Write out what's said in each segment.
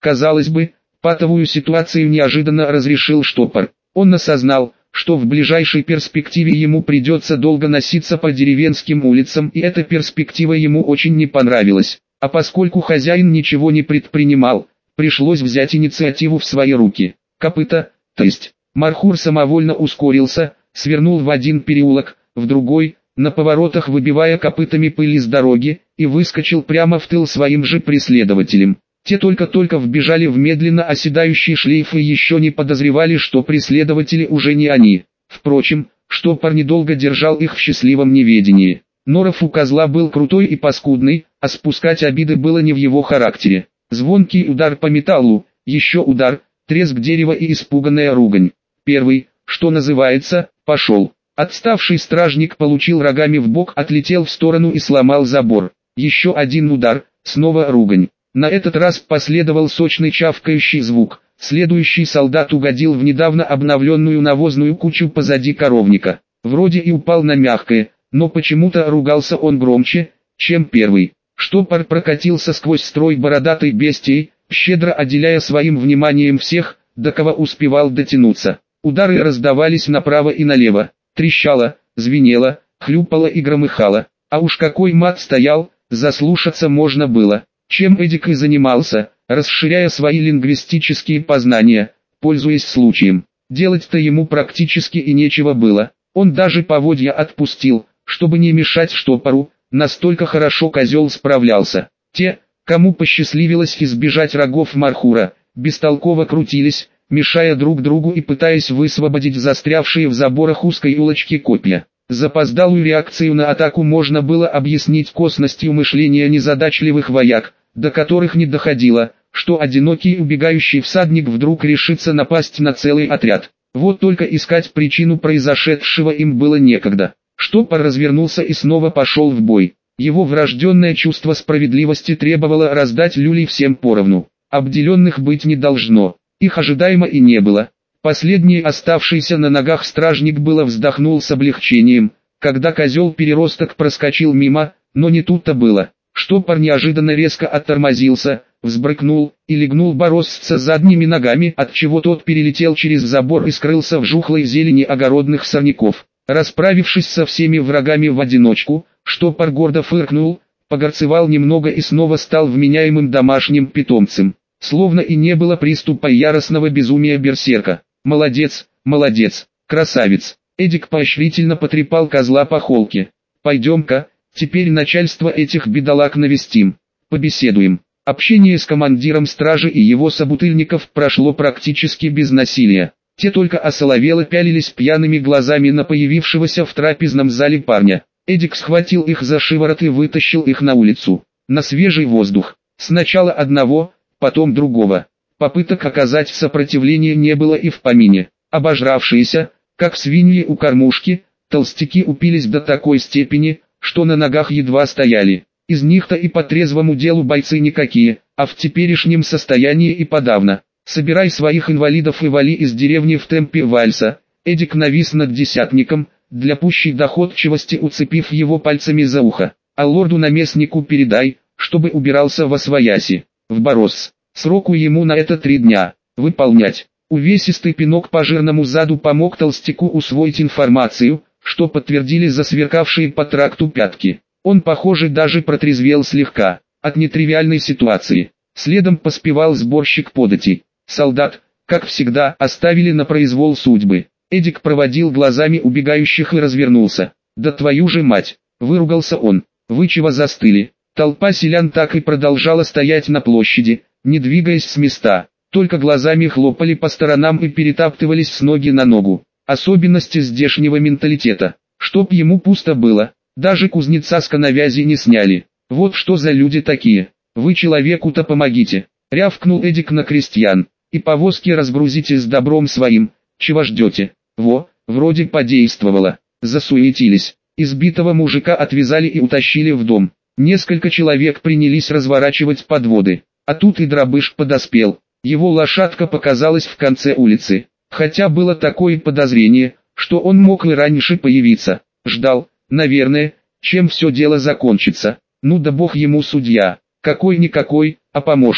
Казалось бы, патовую ситуацию неожиданно разрешил штопор. Он осознал, что в ближайшей перспективе ему придется долго носиться по деревенским улицам, и эта перспектива ему очень не понравилась. А поскольку хозяин ничего не предпринимал, пришлось взять инициативу в свои руки. Копыта, то есть. Мархур самовольно ускорился, свернул в один переулок, в другой, на поворотах выбивая копытами пыль из дороги, и выскочил прямо в тыл своим же преследователям. Те только-только вбежали в медленно оседающий шлейф и еще не подозревали, что преследователи уже не они. Впрочем, штопор недолго держал их в счастливом неведении. Норов у козла был крутой и паскудный, а спускать обиды было не в его характере. Звонкий удар по металлу, еще удар, треск дерева и испуганная ругань. Первый, что называется, пошел. Отставший стражник получил рогами в бок, отлетел в сторону и сломал забор. Еще один удар, снова ругань. На этот раз последовал сочный чавкающий звук. Следующий солдат угодил в недавно обновленную навозную кучу позади коровника. Вроде и упал на мягкое, но почему-то ругался он громче, чем первый. Штопор прокатился сквозь строй бородатой бестии, щедро отделяя своим вниманием всех, до кого успевал дотянуться. Удары раздавались направо и налево, трещало, звенело, хлюпало и громыхало. А уж какой мат стоял, заслушаться можно было. Чем Эдик и занимался, расширяя свои лингвистические познания, пользуясь случаем. Делать-то ему практически и нечего было. Он даже поводья отпустил, чтобы не мешать штопору, настолько хорошо козел справлялся. Те, кому посчастливилось избежать рогов Мархура, бестолково крутились, мешая друг другу и пытаясь высвободить застрявшие в заборах узкой улочки копья. Запоздалую реакцию на атаку можно было объяснить косностью мышления незадачливых вояк, до которых не доходило, что одинокий убегающий всадник вдруг решится напасть на целый отряд. Вот только искать причину произошедшего им было некогда. Штопор развернулся и снова пошел в бой. Его врожденное чувство справедливости требовало раздать люлей всем поровну. Обделенных быть не должно. Их ожидаемо и не было. Последний оставшийся на ногах стражник было вздохнул с облегчением, когда козел-переросток проскочил мимо, но не тут-то было. Штопор неожиданно резко оттормозился, взбрыкнул и легнул бороздца задними ногами, отчего тот перелетел через забор и скрылся в жухлой зелени огородных сорняков. Расправившись со всеми врагами в одиночку, штопор гордо фыркнул, погорцевал немного и снова стал вменяемым домашним питомцем. Словно и не было приступа яростного безумия берсерка. «Молодец, молодец, красавец!» Эдик поощрительно потрепал козла по холке. «Пойдем-ка, теперь начальство этих бедолаг навестим. Побеседуем». Общение с командиром стражи и его собутыльников прошло практически без насилия. Те только осоловело пялились пьяными глазами на появившегося в трапезном зале парня. Эдик схватил их за шиворот и вытащил их на улицу, на свежий воздух. Сначала одного, потом другого. Попыток оказать сопротивление не было и в помине. Обожравшиеся, как свиньи у кормушки, толстяки упились до такой степени, что на ногах едва стояли. Из них-то и по трезвому делу бойцы никакие, а в теперешнем состоянии и подавно. «Собирай своих инвалидов и вали из деревни в темпе вальса». Эдик навис над десятником, для пущей доходчивости уцепив его пальцами за ухо. «А лорду-наместнику передай, чтобы убирался восвояси. В Борос. Сроку ему на это 3 дня. Выполнять». Увесистый пинок по жирному заду помог толстяку усвоить информацию, что подтвердили засверкавшие по тракту пятки. Он, похоже, даже протрезвел слегка, от нетривиальной ситуации. Следом поспевал сборщик податей. Солдат, как всегда, оставили на произвол судьбы. Эдик проводил глазами убегающих и развернулся. «Да твою же мать!» — выругался он. «Вы чего застыли?» Толпа селян так и продолжала стоять на площади, не двигаясь с места, только глазами хлопали по сторонам и перетаптывались с ноги на ногу. Особенности здешнего менталитета. Чтоб ему пусто было, даже кузнеца с коновязи не сняли. Вот что за люди такие. «Вы человеку-то помогите!» — рявкнул Эдик на крестьян. «И повозки разгрузите с добром своим, чего ждете?» Во, вроде подействовало. Засуетились. Избитого мужика отвязали и утащили в дом. Несколько человек принялись разворачивать подводы. А тут и дробыш подоспел. Его лошадка показалась в конце улицы. Хотя было такое подозрение, что он мог и раньше появиться. Ждал, наверное, чем все дело закончится. Ну да бог ему судья. Какой-никакой, а помощник.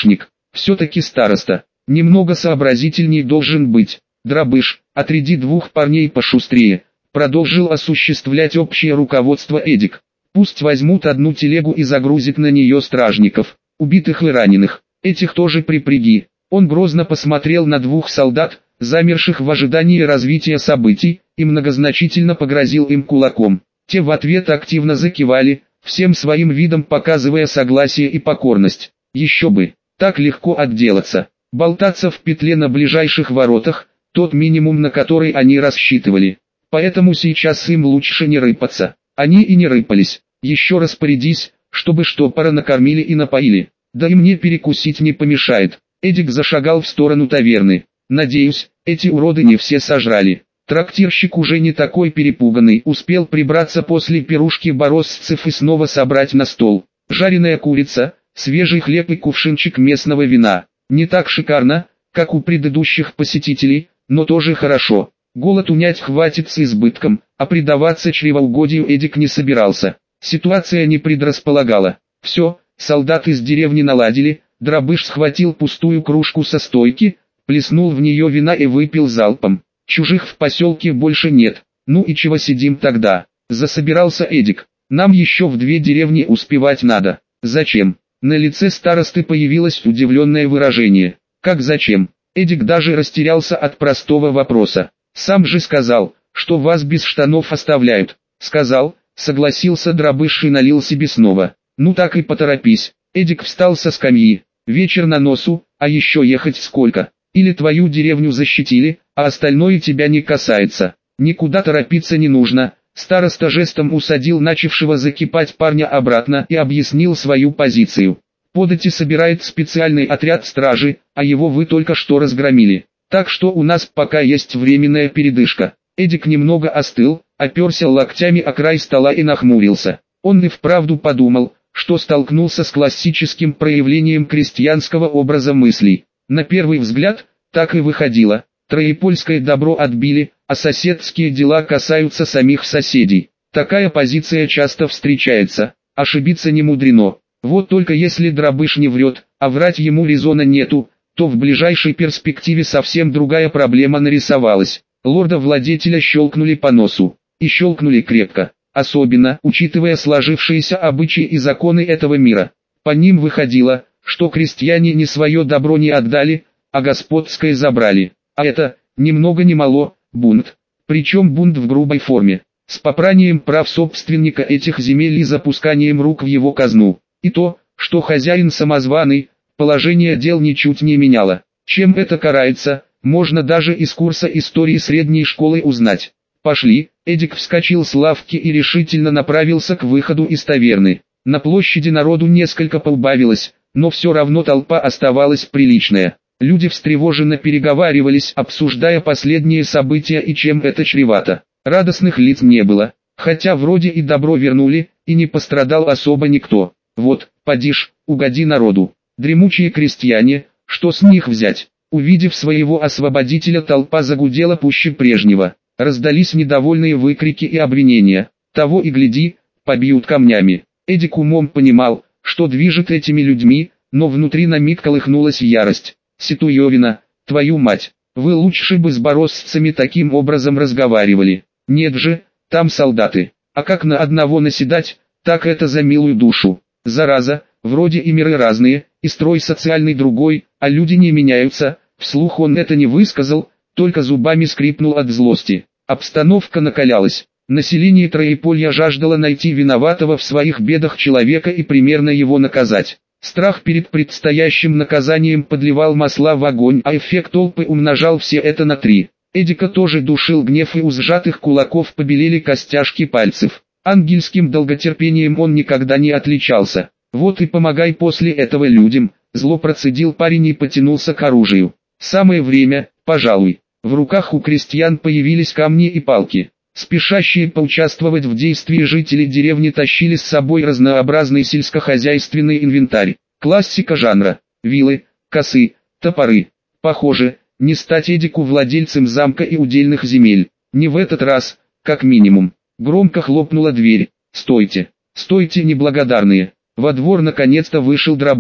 Все-таки староста, немного сообразительней должен быть. Дробыш, отряди 2 парней пошустрее, продолжил осуществлять общее руководство Эдик. Пусть возьмут 1 телегу и загрузят на нее стражников, убитых и раненых, этих тоже припряги. Он грозно посмотрел на 2 солдат, замерших в ожидании развития событий, и многозначительно погрозил им кулаком. Те в ответ активно закивали, всем своим видом показывая согласие и покорность. Еще бы, так легко отделаться, болтаться в петле на ближайших воротах, тот минимум, на который они рассчитывали. Поэтому сейчас им лучше не рыпаться. Они и не рыпались. Еще распорядись, чтобы штопора накормили и напоили. Да и мне перекусить не помешает. Эдик зашагал в сторону таверны. Надеюсь, эти уроды не все сожрали. Трактирщик уже не такой перепуганный, успел прибраться после пирушки бороздцев и снова собрать на стол. Жареная курица, свежий хлеб и кувшинчик местного вина. Не так шикарно, как у предыдущих посетителей, но тоже хорошо. Голод унять хватит с избытком, а предаваться чревоугодию Эдик не собирался. Ситуация не предрасполагала. Все, солдаты из деревни наладили, Дробыш схватил пустую кружку со стойки, плеснул в нее вина и выпил залпом. Чужих в поселке больше нет. Ну и чего сидим тогда? Засобирался Эдик. Нам еще в 2 деревни успевать надо. Зачем? На лице старосты появилось удивленное выражение. Как зачем? Эдик даже растерялся от простого вопроса. Сам же сказал, что вас без штанов оставляют. Сказал, согласился Дробыш и налил себе снова. Ну так и поторопись. Эдик встал со скамьи. Вечер на носу, а еще ехать сколько? Или твою деревню защитили, а остальное тебя не касается. Никуда торопиться не нужно. Староста жестом усадил начавшего закипать парня обратно и объяснил свою позицию. Подати собирает специальный отряд стражи, а его вы только что разгромили. Так что у нас пока есть временная передышка. Эдик немного остыл, оперся локтями о край стола и нахмурился. Он и вправду подумал, что столкнулся с классическим проявлением крестьянского образа мыслей. На первый взгляд, так и выходило. Троепольское добро отбили, а соседские дела касаются самих соседей. Такая позиция часто встречается, ошибиться не мудрено. Вот только если Дробыш не врет, а врать ему резона нету, то в ближайшей перспективе совсем другая проблема нарисовалась. Лорда-владетеля щелкнули по носу, и щелкнули крепко, особенно учитывая сложившиеся обычаи и законы этого мира. По ним выходило, что крестьяне не свое добро не отдали, а господское забрали. А это, ни много ни мало, бунт. Причем бунт в грубой форме, с попранием прав собственника этих земель и запусканием рук в его казну. И то, что хозяин самозваный, положение дел ничуть не меняло. Чем это карается, можно даже из курса истории средней школы узнать. Пошли, Эдик вскочил с лавки и решительно направился к выходу из таверны. На площади народу несколько поубавилось, но все равно толпа оставалась приличная. Люди встревоженно переговаривались, обсуждая последние события и чем это чревато. Радостных лиц не было, хотя вроде и добро вернули, и не пострадал особо никто. Вот, поди ж, угоди народу. Дремучие крестьяне, что с них взять? Увидев своего освободителя, толпа загудела пуще прежнего. Раздались недовольные выкрики и обвинения. Того и гляди, побьют камнями. Эдик умом понимал, что движет этими людьми, но внутри на миг колыхнулась ярость. Ситуевина, твою мать, вы лучше бы с бороздцами таким образом разговаривали. Нет же, там солдаты. А как на одного наседать, так это за милую душу. Зараза, вроде и миры разные, и строй социальный другой, а люди не меняются. Вслух он это не высказал, только зубами скрипнул от злости. Обстановка накалялась. Население Троеполья жаждало найти виноватого в своих бедах человека и примерно его наказать. Страх перед предстоящим наказанием подливал масла в огонь, а эффект толпы умножал все это на 3. Эдика тоже душил гнев, и у сжатых кулаков побелели костяшки пальцев. Ангельским долготерпением он никогда не отличался. Вот и помогай после этого людям, зло процедил парень и потянулся к оружию. Самое время, пожалуй. В руках у крестьян появились камни и палки. Спешащие поучаствовать в действии жители деревни тащили с собой разнообразный сельскохозяйственный инвентарь. Классика жанра: вилы, косы, топоры. Похоже, не стать Эдику владельцем замка и удельных земель. Не в этот раз, как минимум. Громко хлопнула дверь. «Стойте! Стойте, неблагодарные!» Во двор наконец-то вышел Дробыш.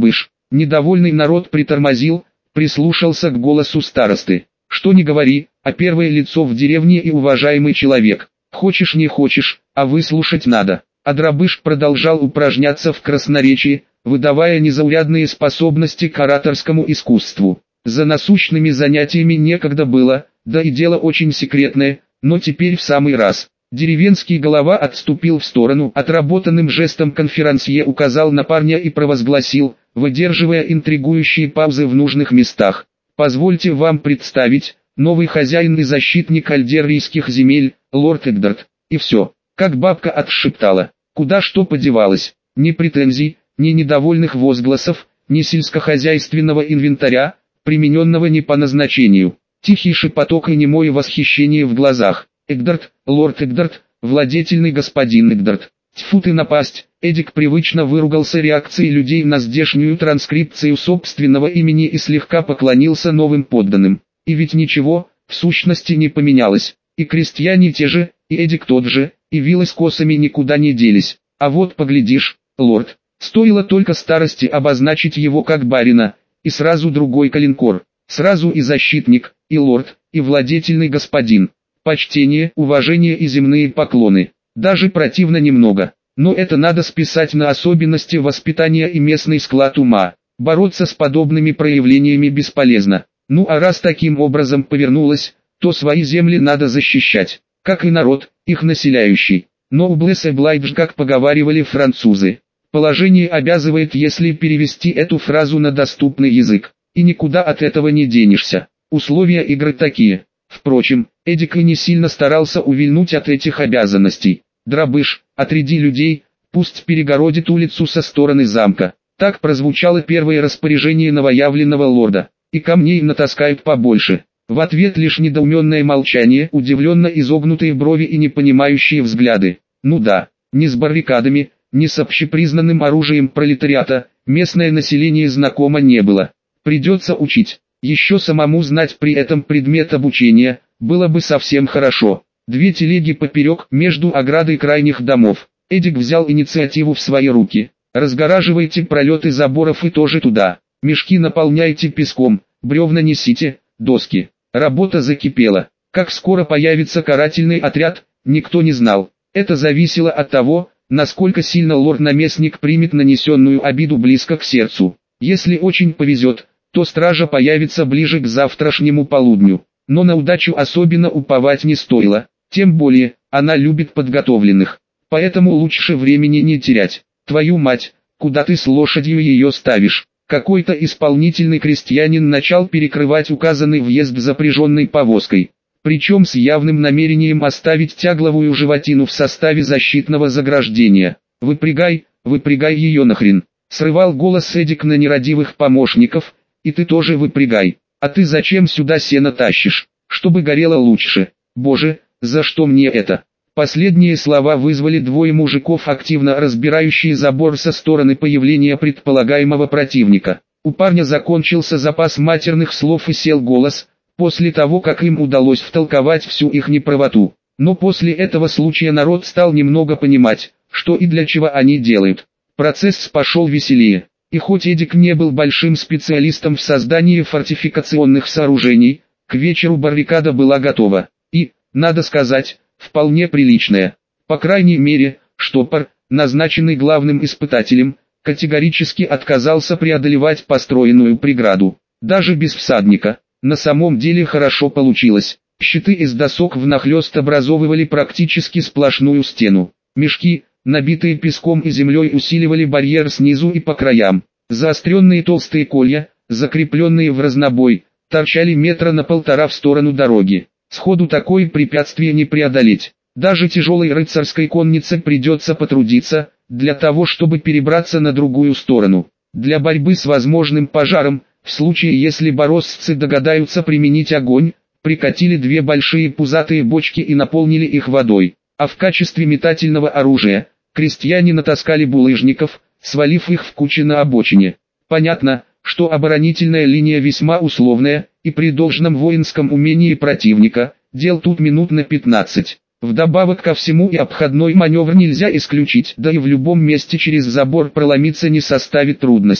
Недовольный народ притормозил, прислушался к голосу старосты. Что ни говори, а первое лицо в деревне и уважаемый человек. Хочешь не хочешь, а выслушать надо. А Дробыш продолжал упражняться в красноречии, выдавая незаурядные способности к ораторскому искусству. За насущными занятиями некогда было, да и дело очень секретное, но теперь в самый раз. Деревенский голова отступил в сторону, отработанным жестом конферансье указал на парня и провозгласил, выдерживая интригующие паузы в нужных местах. «Позвольте вам представить, новый хозяин и защитник альдерийских земель, лорд Эгдард». И все, как бабка отшептала. Куда что подевалось, ни претензий, ни недовольных возгласов, ни сельскохозяйственного инвентаря, примененного не по назначению. Тихий шепоток и немое восхищение в глазах. «Эгдард, лорд Эгдард, владетельный господин Эгдард». Тьфу ты напасть, Эдик привычно выругался реакцией людей на здешнюю транскрипцию собственного имени и слегка поклонился новым подданным. И ведь ничего, в сущности не поменялось. И крестьяне те же, и Эдик тот же, и вилы с косами никуда не делись. А вот поглядишь, лорд, стоило только старости обозначить его как барина, и сразу другой калинкор, сразу и защитник, и лорд, и владетельный господин. Почтение, уважение и земные поклоны. Даже противно немного, но это надо списать на особенности воспитания и местный склад ума. Бороться с подобными проявлениями бесполезно. Ну а раз таким образом повернулось, то свои земли надо защищать, как и народ, их населяющий. Но noblesse oblige, как поговаривали французы. Положение обязывает, если перевести эту фразу на доступный язык, и никуда от этого не денешься. Условия игры такие. Впрочем, Эдик и не сильно старался увильнуть от этих обязанностей. «Дробыш, отряди людей, пусть перегородит улицу со стороны замка». Так прозвучало первое распоряжение новоявленного лорда. «И камней натаскают побольше». В ответ лишь недоуменное молчание, удивленно изогнутые брови и непонимающие взгляды. Ну да, ни с баррикадами, ни с общепризнанным оружием пролетариата, местное население знакомо не было. Придется учить. Еще самому знать при этом предмет обучения, было бы совсем хорошо. 2 телеги поперек, между оградой крайних домов. Эдик взял инициативу в свои руки. «Разгораживайте пролеты заборов и тоже туда. Мешки наполняйте песком, бревна несите, доски». Работа закипела. Как скоро появится карательный отряд, никто не знал. Это зависело от того, насколько сильно лорд-наместник примет нанесенную обиду близко к сердцу. Если очень повезет, то стража появится ближе к завтрашнему полудню. Но на удачу особенно уповать не стоило. Тем более, она любит подготовленных. Поэтому лучше времени не терять. Твою мать, куда ты с лошадью ее ставишь? Какой-то исполнительный крестьянин начал перекрывать указанный въезд запряженной повозкой. Причем с явным намерением оставить тягловую животину в составе защитного заграждения. «Выпрягай, выпрягай ее нахрен!» Срывал голос Эдик на нерадивых помощников. «И ты тоже выпрягай. А ты зачем сюда сено тащишь? Чтобы горело лучше. Боже, за что мне это?» Последние слова вызвали 2 мужиков, активно разбирающие забор со стороны появления предполагаемого противника. У парня закончился запас матерных слов и сел голос, после того как им удалось втолковать всю их неправоту. Но после этого случая народ стал немного понимать, что и для чего они делают. Процесс пошел веселее. И хоть Эдик не был большим специалистом в создании фортификационных сооружений, к вечеру баррикада была готова. И, надо сказать, вполне приличная. По крайней мере, штопор, назначенный главным испытателем, категорически отказался преодолевать построенную преграду. Даже без всадника. На самом деле хорошо получилось. Щиты из досок внахлёст образовывали практически сплошную стену. Мешки, набитые песком и землей, усиливали барьер снизу и по краям. Заостренные толстые колья, закрепленные в разнобой, торчали метра на 1,5 в сторону дороги. Сходу такое препятствие не преодолеть. Даже тяжелой рыцарской коннице придется потрудиться, для того чтобы перебраться на другую сторону. Для борьбы с возможным пожаром, в случае если бороздцы догадаются применить огонь, прикатили 2 большие пузатые бочки и наполнили их водой. А в качестве метательного оружия, крестьяне натаскали булыжников, свалив их в кучи на обочине. Понятно, что оборонительная линия весьма условная, и при должном воинском умении противника, дел тут минут на 15. Вдобавок ко всему и обходной маневр нельзя исключить, да и в любом месте через забор проломиться не составит трудности.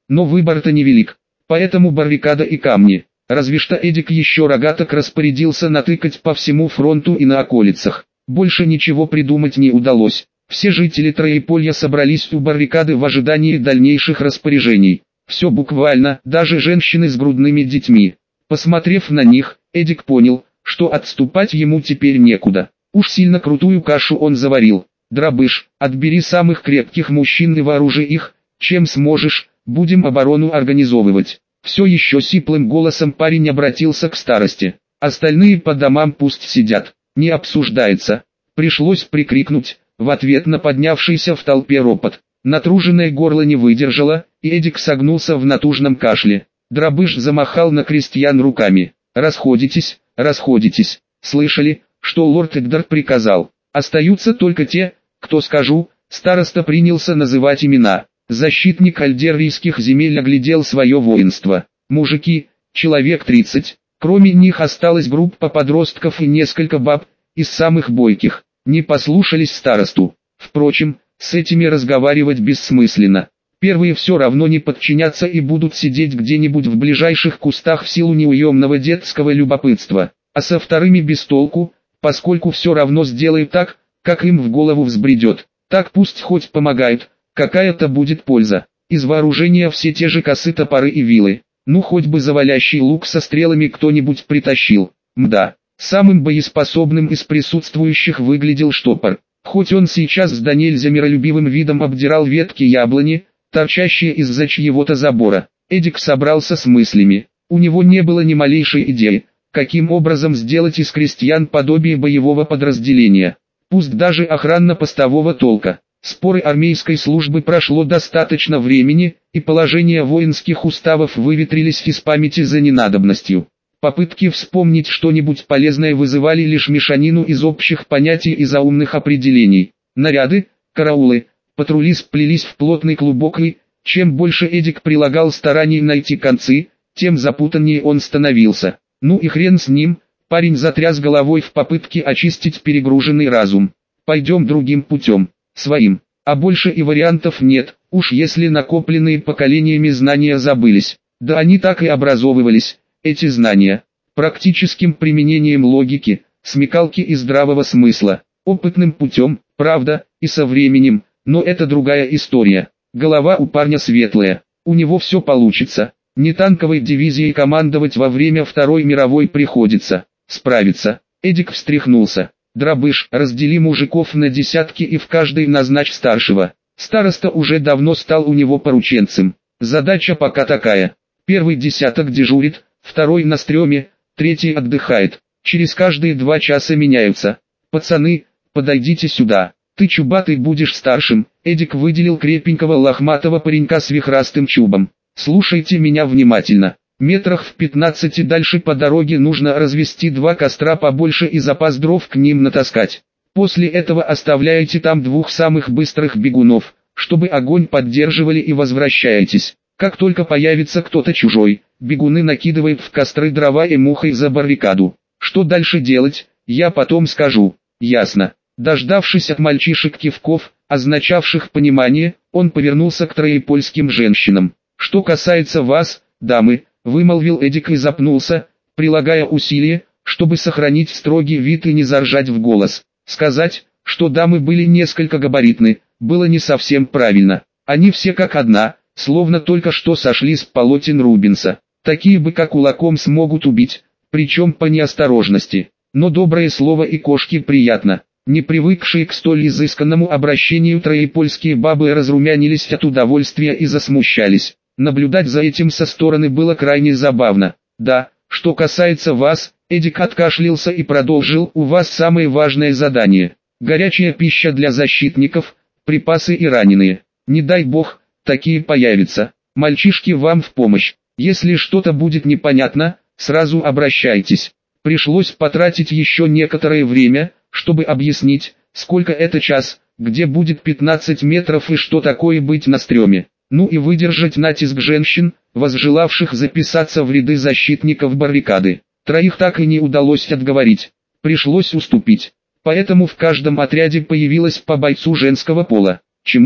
но выбор-то невелик. Поэтому баррикада и камни. Разве что Эдик еще рогаток распорядился натыкать по всему фронту и на околицах. Больше ничего придумать не удалось. Все жители Троеполья собрались у баррикады в ожидании дальнейших распоряжений. Все буквально, даже женщины с грудными детьми. Посмотрев на них, Эдик понял, что отступать ему теперь некуда. Уж сильно крутую кашу он заварил. Дробыш, отбери самых крепких мужчин и вооружи их, чем сможешь, будем оборону организовывать. Все еще сиплым голосом парень обратился к старости. Остальные по домам пусть сидят, не обсуждается. Пришлось прикрикнуть, в ответ на поднявшийся в толпе ропот. Натруженное горло не выдержало, и Эдик согнулся в натужном кашле. Дробыш замахал на крестьян руками. «Расходитесь, расходитесь. Слышали, что лорд Эдгар приказал? Остаются только те, кто скажу». Староста принялся называть имена. Защитник альдеррийских земель оглядел свое воинство. Мужики, человек 30. Кроме них осталась группа подростков и несколько баб, из самых бойких. Не послушались старосту. Впрочем, с этими разговаривать бессмысленно. Первые все равно не подчинятся и будут сидеть где-нибудь в ближайших кустах в силу неуемного детского любопытства. А со вторыми без толку, поскольку все равно сделают так, как им в голову взбредет. Так пусть хоть помогают, какая-то будет польза. Из вооружения все те же косы, топоры и вилы. Ну хоть бы завалящий лук со стрелами кто-нибудь притащил. Мда. Самым боеспособным из присутствующих выглядел штопор. Хоть он сейчас с до нельзя миролюбивым видом обдирал ветки яблони, торчащие из-за чьего-то забора. Эдик собрался с мыслями. У него не было ни малейшей идеи, каким образом сделать из крестьян подобие боевого подразделения. Пусть даже охранно-постового толка. Споры армейской службы прошло достаточно времени, и положения воинских уставов выветрились из памяти за ненадобностью. Попытки вспомнить что-нибудь полезное вызывали лишь мешанину из общих понятий и заумных определений. Наряды, караулы, патрули сплелись в плотный клубок и, чем больше Эдик прилагал стараний найти концы, тем запутаннее он становился. Ну и хрен с ним, парень затряс головой в попытке очистить перегруженный разум. Пойдем другим путем, своим, а больше и вариантов нет, уж если накопленные поколениями знания забылись. Да они так и образовывались. Эти знания, практическим применением логики, смекалки и здравого смысла, опытным путем, правда, и со временем, но это другая история. Голова у парня светлая, у него все получится, не танковой дивизией командовать во время Второй мировой приходится, справиться. Эдик встряхнулся. Дробыш, раздели мужиков на десятки и в каждой назначь старшего. Староста уже давно стал у него порученцем. Задача пока такая. Первый десяток дежурит, второй на стреме, третий отдыхает. Через каждые 2 часа меняются. Пацаны, подойдите сюда. Ты, чубатый, будешь старшим. Эдик выделил крепенького лохматого паренька с вихрастым чубом. Слушайте меня внимательно. Метрах в 15 дальше по дороге нужно развести 2 костра побольше и запас дров к ним натаскать. После этого оставляете там 2 самых быстрых бегунов, чтобы огонь поддерживали, и возвращаетесь. Как только появится кто-то чужой, бегуны накидывают в костры дрова и мухой за баррикаду. Что дальше делать, я потом скажу. Ясно. Дождавшись от мальчишек кивков, означавших понимание, он повернулся к троепольским женщинам. Что касается вас, дамы, вымолвил Эдик и запнулся, прилагая усилия, чтобы сохранить строгий вид и не заржать в голос. Сказать, что дамы были несколько габаритны, было не совсем правильно. Они все как одна, словно только что сошли с полотен Рубенса. Такие быка кулаком смогут убить, причем по неосторожности. Но доброе слово и кошке приятно. Не привыкшие к столь изысканному обращению троепольские бабы разрумянились от удовольствия и засмущались. Наблюдать за этим со стороны было крайне забавно. Да, что касается вас, Эдик откашлялся и продолжил, у вас самое важное задание. Горячая пища для защитников, припасы и раненые. Не дай бог, такие появятся. Мальчишки вам в помощь. Если что-то будет непонятно, сразу обращайтесь. Пришлось потратить еще некоторое время, чтобы объяснить, сколько это час, где будет 15 метров и что такое быть на стреме. Ну и выдержать натиск женщин, возжелавших записаться в ряды защитников баррикады. Троих так и не удалось отговорить. Пришлось уступить. Поэтому в каждом отряде появилось по бойцу женского пола. Чему,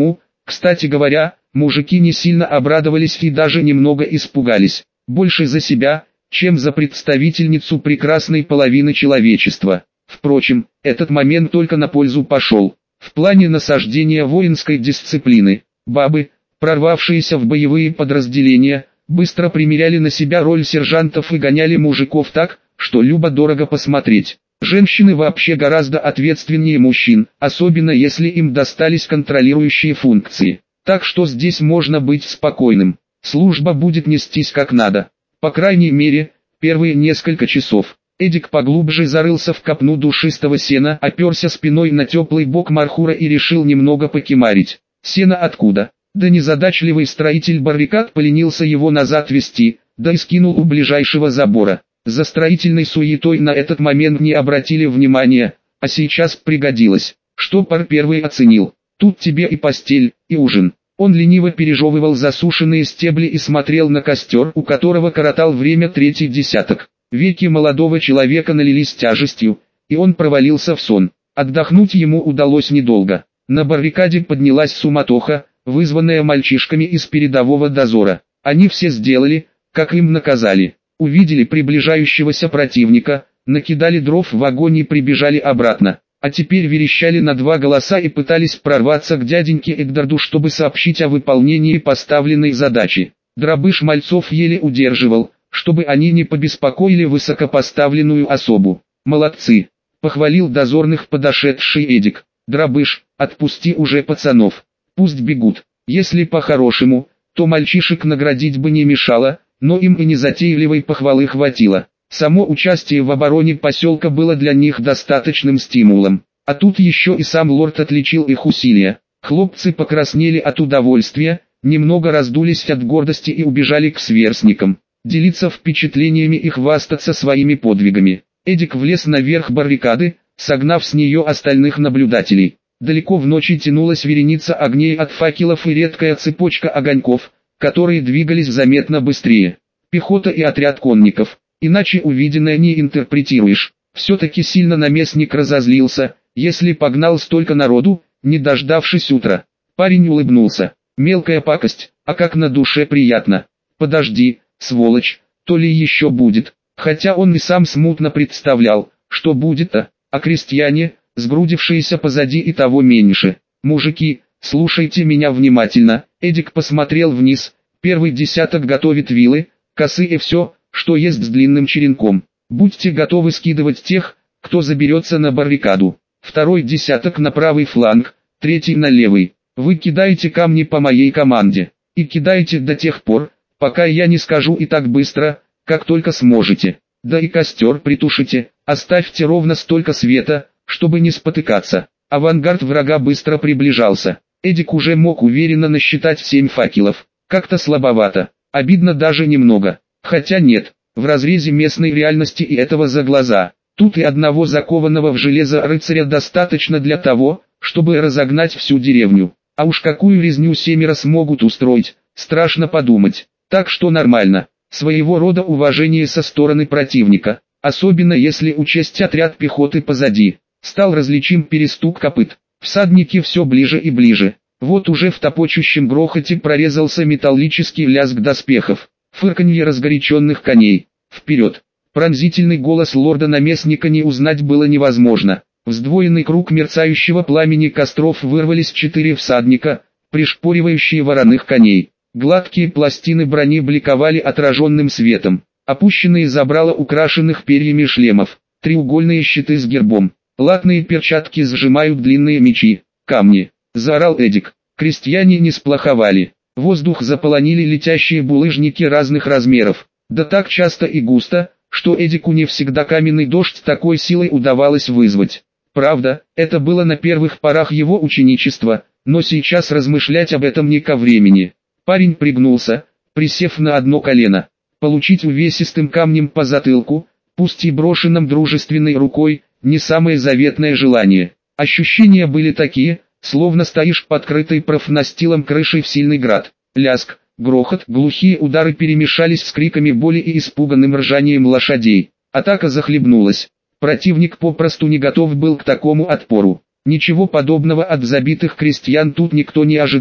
Кстати говоря, мужики не сильно обрадовались и даже немного испугались. Больше за себя, чем за представительницу прекрасной половины человечества. Впрочем, этот момент только на пользу пошел. В плане насаждения воинской дисциплины, бабы, прорвавшиеся в боевые подразделения, быстро примеряли на себя роль сержантов и гоняли мужиков так, что любо-дорого посмотреть. Женщины вообще гораздо ответственнее мужчин, особенно если им достались контролирующие функции. Так что здесь можно быть спокойным. Служба будет нестись как надо. По крайней мере, первые несколько часов. Эдик поглубже зарылся в копну душистого сена, оперся спиной на теплый бок Мархура и решил немного покемарить. Сено откуда? Да незадачливый строитель баррикад поленился его назад вести, да и скинул у ближайшего забора. За строительной суетой на этот момент не обратили внимания, а сейчас пригодилось. Штопор первый оценил. Тут тебе и постель, и ужин. Он лениво пережевывал засушенные стебли и смотрел на костер, у которого коротал время третий десяток. Веки молодого человека налились тяжестью, и он провалился в сон. Отдохнуть ему удалось недолго. На баррикаде поднялась суматоха, вызванная мальчишками из передового дозора. Они все сделали, как им наказали. Увидели приближающегося противника, накидали дров в огонь и прибежали обратно. А теперь верещали на два голоса и пытались прорваться к дяденьке Эгдарду, чтобы сообщить о выполнении поставленной задачи. Дробыш мальцов еле удерживал, чтобы они не побеспокоили высокопоставленную особу. «Молодцы!» — похвалил дозорных подошедший Эдик. «Дробыш, отпусти уже пацанов. Пусть бегут. Если по-хорошему, то мальчишек наградить бы не мешало, но им и незатейливой похвалы хватило. Само участие в обороне поселка было для них достаточным стимулом. А тут еще и сам лорд отличил их усилия. Хлопцы покраснели от удовольствия, немного раздулись от гордости и убежали к сверстникам. Делиться впечатлениями и хвастаться своими подвигами. Эдик влез наверх баррикады, согнав с нее остальных наблюдателей. Далеко в ночи тянулась вереница огней от факелов и редкая цепочка огоньков, которые двигались заметно быстрее. Пехота и отряд конников. Иначе увиденное не интерпретируешь. Все-таки сильно наместник разозлился, если погнал столько народу, не дождавшись утра. Парень улыбнулся. Мелкая пакость, а как на душе приятно. Подожди, сволочь, то ли еще будет. Хотя он и сам смутно представлял, что будет-то, а крестьяне, сгрудившиеся позади, и того меньше. Мужики, слушайте меня внимательно. Эдик посмотрел вниз. Первый десяток готовит вилы, косы и все, что есть с длинным черенком. Будьте готовы скидывать тех, кто заберется на баррикаду. Второй десяток на правый фланг, третий на левый. Вы кидаете камни по моей команде. И кидаете до тех пор, пока я не скажу, и так быстро, как только сможете. Да и костер притушите, оставьте ровно столько света, чтобы не спотыкаться. Авангард врага быстро приближался. Эдик уже мог уверенно насчитать 7 факелов. Как-то слабовато, обидно даже немного. Хотя нет, в разрезе местной реальности и этого за глаза. Тут и одного закованного в железо рыцаря достаточно для того, чтобы разогнать всю деревню. А уж какую резню семеро смогут устроить, страшно подумать. Так что нормально, своего рода уважение со стороны противника, особенно если учесть отряд пехоты позади. Стал различим перестук копыт, всадники все ближе и ближе. Вот уже в топочущем грохоте прорезался металлический лязг доспехов, фырканье разгоряченных коней. Вперед! Пронзительный голос лорда-наместника не узнать было невозможно. В сдвоенный круг мерцающего пламени костров вырвались 4 всадника, пришпоривающие вороных коней. Гладкие пластины брони бликовали отраженным светом. Опущенные забрала украшенных перьями шлемов, треугольные щиты с гербом, латные перчатки сжимают длинные мечи. «Камни!» — заорал Эдик. Крестьяне не сплоховали. Воздух заполонили летящие булыжники разных размеров. Да так часто и густо, что Эдику не всегда каменный дождь такой силой удавалось вызвать. Правда, это было на первых порах его ученичества, но сейчас размышлять об этом не ко времени. Парень пригнулся, присев на одно колено. Получить увесистым камнем по затылку, пусть и брошенным дружественной рукой, не самое заветное желание. Ощущения были такие, словно стоишь под крытой профнастилом крышей в сильный град. Лязг, грохот, глухие удары перемешались с криками боли и испуганным ржанием лошадей. Атака захлебнулась. Противник попросту не готов был к такому отпору. Ничего подобного от забитых крестьян тут никто не ожидал.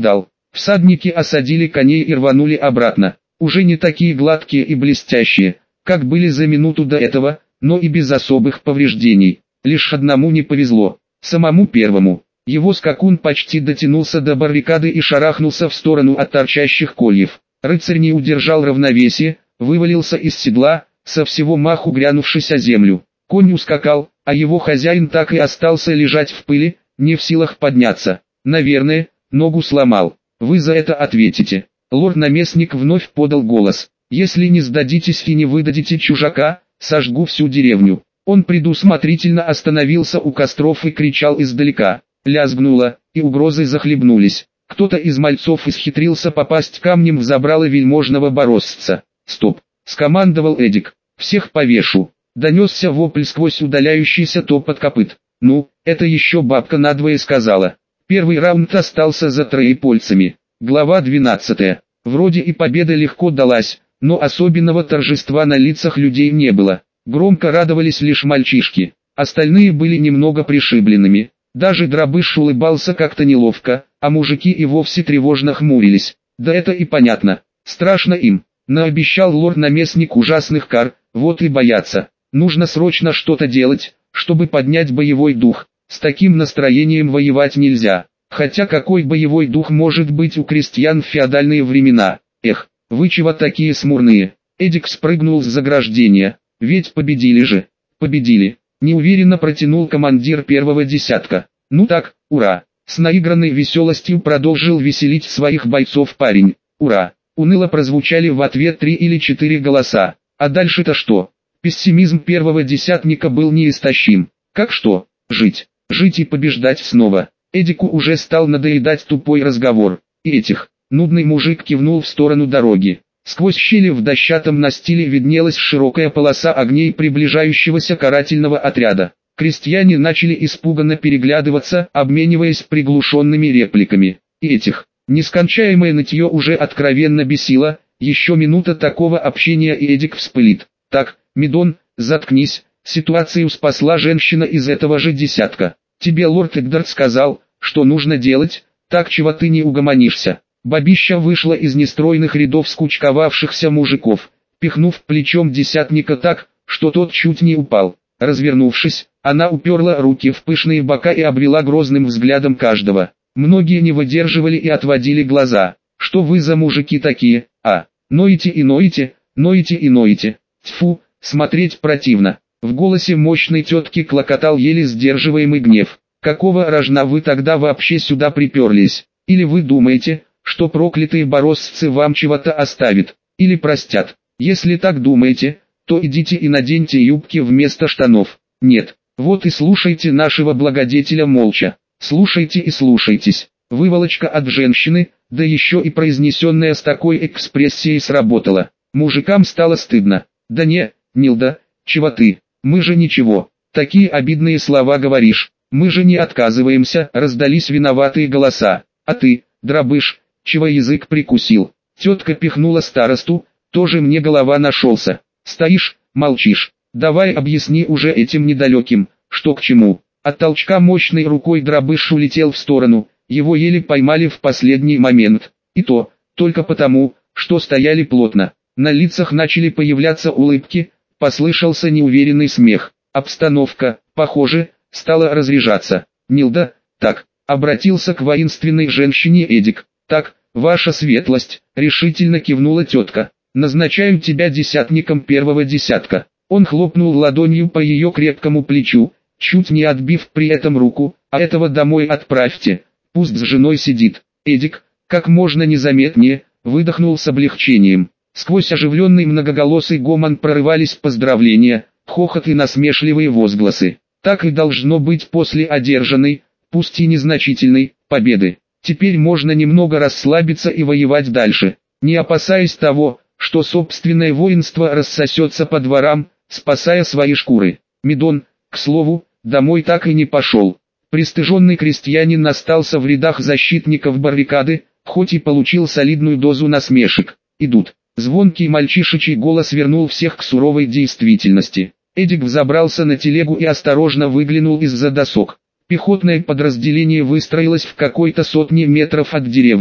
Всадники осадили коней и рванули обратно, уже не такие гладкие и блестящие, как были за минуту до этого, но и без особых повреждений. Лишь одному не повезло, самому первому. Его скакун почти дотянулся до баррикады и шарахнулся в сторону от торчащих кольев. Рыцарь не удержал равновесие, вывалился из седла, со всего маху грянувшись о землю. Конь ускакал, а его хозяин так и остался лежать в пыли, не в силах подняться. Наверное, ногу сломал. Вы за это ответите. Лорд-наместник вновь подал голос. Если не сдадитесь и не выдадите чужака, сожгу всю деревню. Он предусмотрительно остановился у костров и кричал издалека. Лязгнуло, и угрозы захлебнулись. Кто-то из мальцов исхитрился попасть камнем в забрало вельможного бороздца. «Стоп!» — скомандовал Эдик. «Всех повешу!» Донесся вопль сквозь удаляющийся топот копыт. «Ну, это еще бабка надвое сказала». Первый раунд остался за троепольцами. Глава 12. Вроде и победа легко далась, но особенного торжества на лицах людей не было. Громко радовались лишь мальчишки, остальные были немного пришибленными. Даже Дробыш улыбался как-то неловко, а мужики и вовсе тревожно хмурились. Да это и понятно, страшно им. Наобещал лорд-наместник ужасных кар, вот и боятся. Нужно срочно что-то делать, чтобы поднять боевой дух. С таким настроением воевать нельзя. Хотя какой боевой дух может быть у крестьян в феодальные времена? Эх, вы чего такие смурные? Эдик спрыгнул с заграждения. Ведь победили же. Победили. Неуверенно протянул командир первого десятка. Ну так, ура. С наигранной веселостью продолжил веселить своих бойцов парень. Ура. Уныло прозвучали в ответ 3 или 4 голоса. А дальше-то что? Пессимизм первого десятника был неистощим. Как что? Жить. Жить и побеждать снова. Эдику уже стал надоедать тупой разговор. И этих. Нудный мужик кивнул в сторону дороги. Сквозь щели в дощатом настиле виднелась широкая полоса огней приближающегося карательного отряда. Крестьяне начали испуганно переглядываться, обмениваясь приглушенными репликами. И этих. Нескончаемое нытье уже откровенно бесило, еще минута такого общения и Эдик вспылит. Так, Мидон, заткнись, ситуацию спасла женщина из этого же десятка. Тебе лорд Эгдард сказал, что нужно делать, так чего ты не угомонишься. Бабища вышла из нестройных рядов скучковавшихся мужиков, пихнув плечом десятника так, что тот чуть не упал. Развернувшись, она уперла руки в пышные бока и обвела грозным взглядом каждого. Многие не выдерживали и отводили глаза. Что вы за мужики такие, а? Ноете и ноете, ноете и ноете. Тьфу, смотреть противно. В голосе мощной тетки клокотал еле сдерживаемый гнев. Какого рожна вы тогда вообще сюда приперлись? Или вы думаете, что проклятые бороздцы вам чего-то оставят? Или простят? Если так думаете, то идите и наденьте юбки вместо штанов. Нет, вот и слушайте нашего благодетеля молча. Слушайте и слушайтесь. Выволочка от женщины, да еще и произнесенная с такой экспрессией сработала. Мужикам стало стыдно. Да не, Нилда, чего ты? Мы же ничего. Такие обидные слова говоришь. Мы же не отказываемся, раздались виноватые голоса. А ты, Дробыш, чего язык прикусил? Тетка пихнула старосту, тоже мне голова нашелся. Стоишь, молчишь. Давай объясни уже этим недалеким, что к чему. От толчка мощной рукой Дробыш улетел в сторону, его еле поймали в последний момент. И то, только потому, что стояли плотно. На лицах начали появляться улыбки, послышался неуверенный смех. Обстановка, похоже, стала разряжаться. Нилда, так, обратился к воинственной женщине Эдик. Так, ваша светлость, решительно кивнула тетка. Назначаю тебя десятником первого десятка. Он хлопнул ладонью по ее крепкому плечу, чуть не отбив при этом руку, а этого домой отправьте, пусть с женой сидит. Эдик, как можно незаметнее, выдохнул с облегчением. Сквозь оживленный многоголосый гомон прорывались поздравления, хохот и насмешливые возгласы. Так и должно быть после одержанной, пусть и незначительной, победы. Теперь можно немного расслабиться и воевать дальше, не опасаясь того, что собственное воинство рассосется по дворам, спасая свои шкуры. Мидон, к слову, домой так и не пошел. Пристыженный крестьянин остался в рядах защитников баррикады, хоть и получил солидную дозу насмешек. Идут. Звонкий мальчишечий голос вернул всех к суровой действительности. Эдик взобрался на телегу и осторожно выглянул из-за досок. Пехотное подразделение выстроилось в какой-то сотне метров от деревни.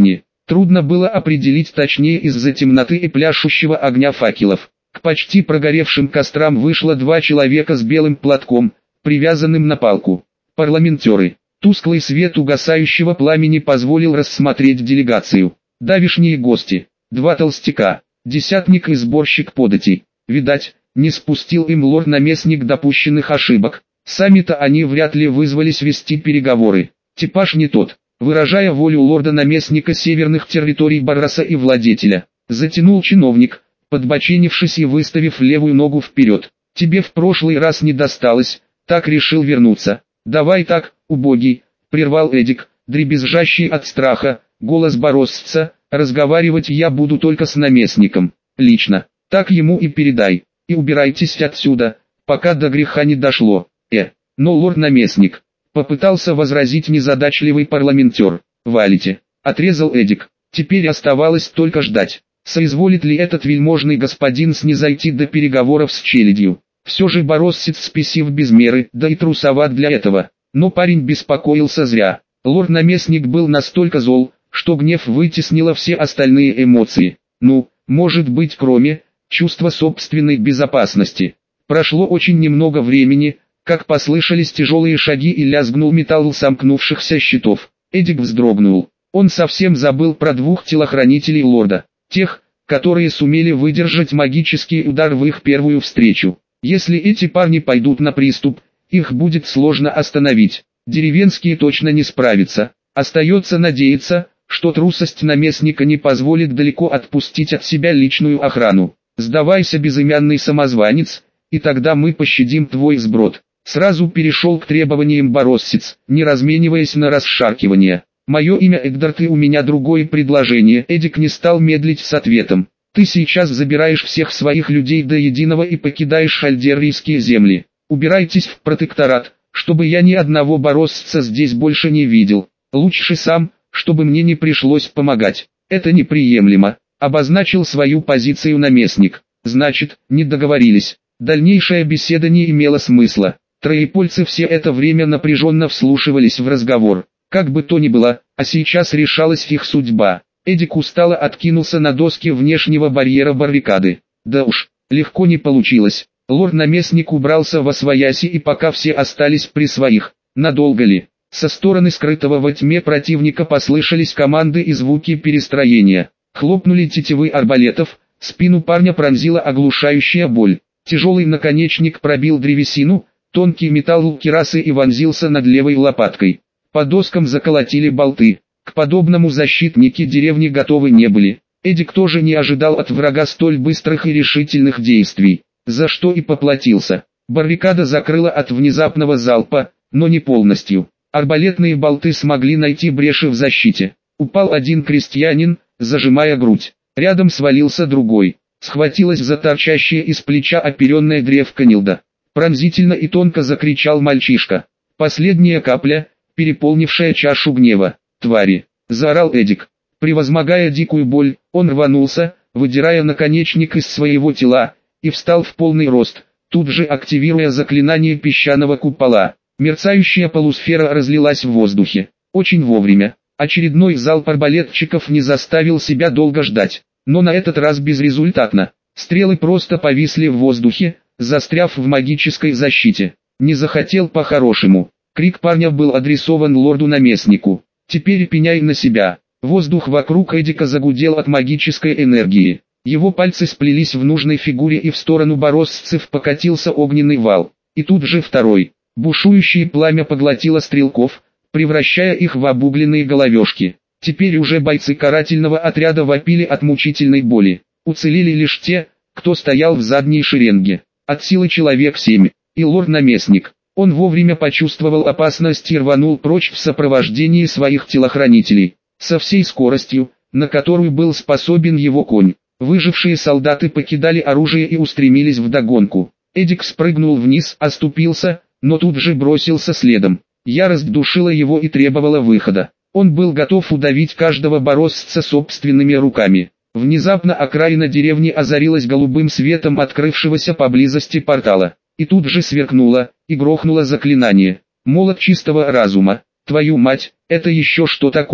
Трудно было определить точнее из-за темноты и пляшущего огня факелов. К почти прогоревшим кострам вышло 2 человека с белым платком, привязанным на палку. Парламентеры. Тусклый свет угасающего пламени позволил рассмотреть делегацию. Давишние гости. 2 толстяка. Десятник и сборщик податей. Видать, не спустил им лорд-наместник допущенных ошибок. Сами-то они вряд ли вызвались вести переговоры. Типаж не тот. Выражая волю лорда-наместника северных территорий Барраса и владетеля, затянул чиновник, подбоченившись и выставив левую ногу вперед. «Тебе в прошлый раз не досталось, так решил вернуться. Давай так, убогий», — прервал Эдик, дребезжащий от страха, голос бороссца. «Разговаривать я буду только с наместником, лично. Так ему и передай, и убирайтесь отсюда, пока до греха не дошло». Но лорд-наместник, попытался возразить незадачливый парламентер. «Валите», — отрезал Эдик. Теперь оставалось только ждать. Соизволит ли этот вельможный господин снизойти до переговоров с челядью? Все же бороссец спесив без меры, да и трусоват для этого. Но парень беспокоился зря. Лорд-наместник был настолько зол, что гнев вытеснило все остальные эмоции. Может быть, кроме чувства собственной безопасности. Прошло очень немного времени, как послышались тяжелые шаги и лязгнул металл сомкнувшихся щитов. Эдик вздрогнул. Он совсем забыл про 2 телохранителей лорда. Тех, которые сумели выдержать магический удар в их первую встречу. Если эти парни пойдут на приступ, их будет сложно остановить. Деревенские точно не справятся. Остается надеяться, что трусость наместника не позволит далеко отпустить от себя личную охрану. «Сдавайся, безымянный самозванец, и тогда мы пощадим твой сброд». Сразу перешел к требованиям бороссец, не размениваясь на расшаркивание. «Мое имя Эддард, и у меня другое предложение». Эдик не стал медлить с ответом. «Ты сейчас забираешь всех своих людей до единого и покидаешь хальдеррийские земли. Убирайтесь в протекторат, чтобы я ни одного бороссца здесь больше не видел. Лучше сам, чтобы мне не пришлось помогать». «Это неприемлемо», — обозначил свою позицию наместник. «Значит, не договорились». Дальнейшая беседа не имела смысла. Троепольцы все это время напряженно вслушивались в разговор. Как бы то ни было, а сейчас решалась их судьба. Эдик устало откинулся на доски внешнего барьера баррикады. Да уж, легко не получилось. Лорд-наместник убрался восвояси, и пока все остались при своих. Надолго ли? Со стороны скрытого во тьме противника послышались команды и звуки перестроения. Хлопнули тетивы арбалетов, спину парня пронзила оглушающая боль. Тяжелый наконечник пробил древесину, тонкий металл кирасы и вонзился над левой лопаткой. По доскам заколотили болты. К подобному защитники деревни готовы не были. Эдик тоже не ожидал от врага столь быстрых и решительных действий, за что и поплатился. Баррикада закрыла от внезапного залпа, но не полностью. Арбалетные болты смогли найти бреши в защите. Упал один крестьянин, зажимая грудь. Рядом свалился другой. Схватилась за торчащее из плеча оперенная древко Нилда. Пронзительно и тонко закричал мальчишка. Последняя капля, переполнившая чашу гнева. «Твари!» — заорал Эдик. Превозмогая дикую боль, он рванулся, выдирая наконечник из своего тела, и встал в полный рост, тут же активируя заклинание песчаного купола. Мерцающая полусфера разлилась в воздухе. Очень вовремя. Очередной залп арбалетчиков не заставил себя долго ждать. Но на этот раз безрезультатно. Стрелы просто повисли в воздухе, застряв в магической защите. Не захотел по-хорошему. Крик парня был адресован лорду-наместнику. «Теперь пеняй на себя». Воздух вокруг Эдика загудел от магической энергии. Его пальцы сплелись в нужной фигуре, и в сторону бороссцев покатился огненный вал. И тут же второй. Бушующее пламя поглотило стрелков, превращая их в обугленные головешки. Теперь уже бойцы карательного отряда вопили от мучительной боли. Уцелели лишь те, кто стоял в задней шеренге. От силы человек 7. И лорд-наместник. Он вовремя почувствовал опасность и рванул прочь в сопровождении своих телохранителей. Со всей скоростью, на которую был способен его конь. Выжившие солдаты покидали оружие и устремились вдогонку. Эдик спрыгнул вниз, оступился, но тут же бросился следом. Ярость душила его и требовала выхода. Он был готов удавить каждого бороссца собственными руками. Внезапно окраина деревни озарилась голубым светом открывшегося поблизости портала. И тут же сверкнуло, и грохнуло заклинание. Молот чистого разума. Твою мать, это еще что такое?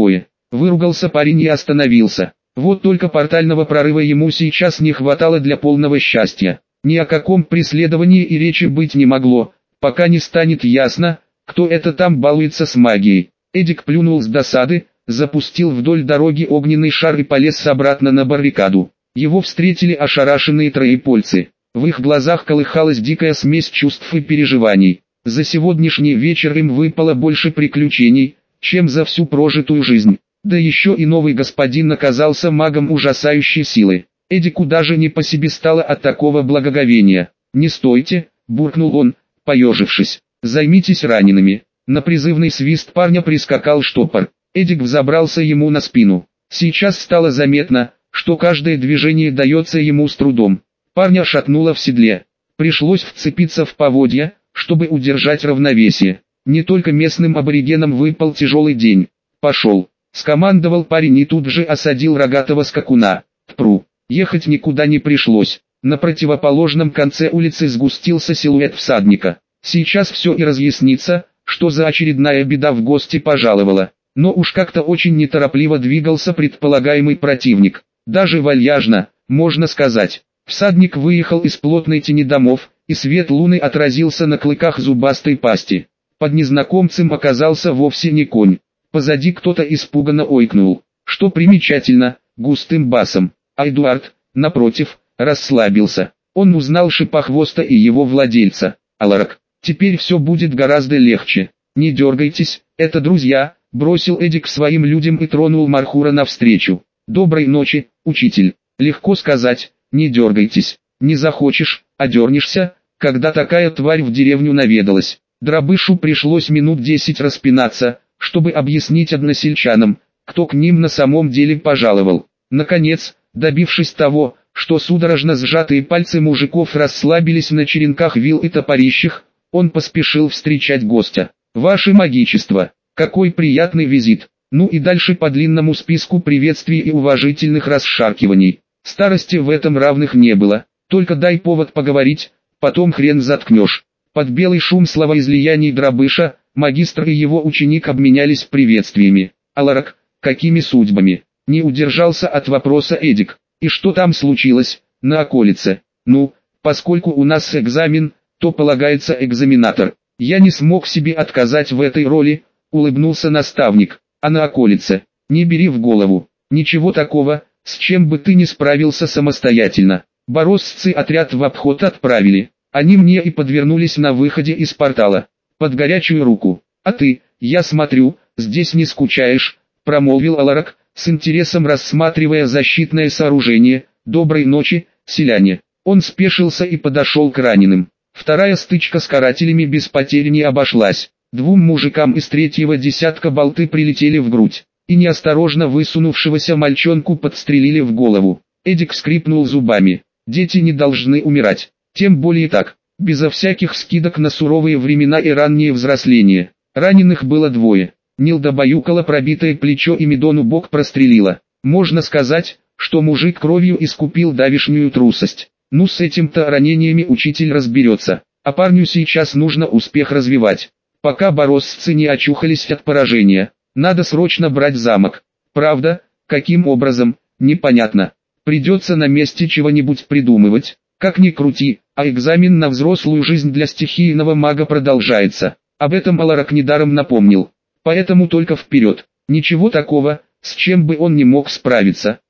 Выругался парень и остановился. Вот только портального прорыва ему сейчас не хватало для полного счастья. Ни о каком преследовании и речи быть не могло, пока не станет ясно, кто это там балуется с магией. Эдик плюнул с досады, запустил вдоль дороги огненный шар и полез обратно на баррикаду. Его встретили ошарашенные троепольцы. В их глазах колыхалась дикая смесь чувств и переживаний. За сегодняшний вечер им выпало больше приключений, чем за всю прожитую жизнь. Да еще и новый господин оказался магом ужасающей силы. Эдику даже не по себе стало от такого благоговения. «Не стойте», — буркнул он, поежившись. «Займитесь ранеными». На призывный свист парня прискакал штопор. Эдик взобрался ему на спину. Сейчас стало заметно, что каждое движение дается ему с трудом. Парня шатнуло в седле. Пришлось вцепиться в поводья, чтобы удержать равновесие. Не только местным аборигенам выпал тяжелый день. «Пошел», — скомандовал парень и тут же осадил рогатого скакуна. Тпру. Ехать никуда не пришлось. На противоположном конце улицы сгустился силуэт всадника. Сейчас все и разъяснится, что за очередная беда в гости пожаловала. Но уж как-то очень неторопливо двигался предполагаемый противник. Даже вальяжно, можно сказать. Всадник выехал из плотной тени домов, и свет луны отразился на клыках зубастой пасти. Под незнакомцем оказался вовсе не конь. Позади кто-то испуганно ойкнул. Что примечательно, густым басом. А Эдуард, напротив, расслабился. Он узнал Шипохвоста и его владельца. «Аларак, теперь все будет гораздо легче. Не дергайтесь, это друзья», — бросил Эдик своим людям и тронул Мархура навстречу. «Доброй ночи, учитель». Легко сказать, не дергайтесь. Не захочешь, а дернешься, когда такая тварь в деревню наведалась. Дробышу пришлось минут 10 распинаться, чтобы объяснить односельчанам, кто к ним на самом деле пожаловал. Наконец, добившись того, что судорожно сжатые пальцы мужиков расслабились на черенках вил и топорищах, он поспешил встречать гостя. «Ваше магичество, какой приятный визит!» Ну и дальше по длинному списку приветствий и уважительных расшаркиваний. Старости в этом равных не было, только дай повод поговорить, потом хрен заткнешь. Под белый шум словоизлияний Дробыша, магистр и его ученик обменялись приветствиями. «Аларак, какими судьбами?» Не удержался от вопроса Эдик. «И что там случилось, на околице?» «Ну, поскольку у нас экзамен, то полагается экзаменатор. Я не смог себе отказать в этой роли», — улыбнулся наставник. «А на околице? Не бери в голову. Ничего такого, с чем бы ты не справился самостоятельно. Бороссцы отряд в обход отправили. Они мне и подвернулись на выходе из портала. Под горячую руку. А ты, я смотрю, здесь не скучаешь», — промолвил Аларак, с интересом рассматривая защитное сооружение. «Доброй ночи, селяне». Он спешился и подошел к раненым. Вторая стычка с карателями без потерь не обошлась. Двум мужикам из третьего десятка болты прилетели в грудь, и неосторожно высунувшегося мальчонку подстрелили в голову. Эдик скрипнул зубами. Дети не должны умирать, тем более так, безо всяких скидок на суровые времена и раннее взросление. Раненых было двое. Нилда баюкала пробитое плечо и Медону бок прострелила. Можно сказать, что мужик кровью искупил давишнюю трусость. Ну с этим-то ранениями учитель разберется, а парню сейчас нужно успех развивать. Пока бороссцы не очухались от поражения, надо срочно брать замок. Правда, каким образом, непонятно. Придется на месте чего-нибудь придумывать. Как ни крути, а экзамен на взрослую жизнь для стихийного мага продолжается. Об этом Аларак недаром напомнил. Поэтому только вперед. Ничего такого, с чем бы он не мог справиться.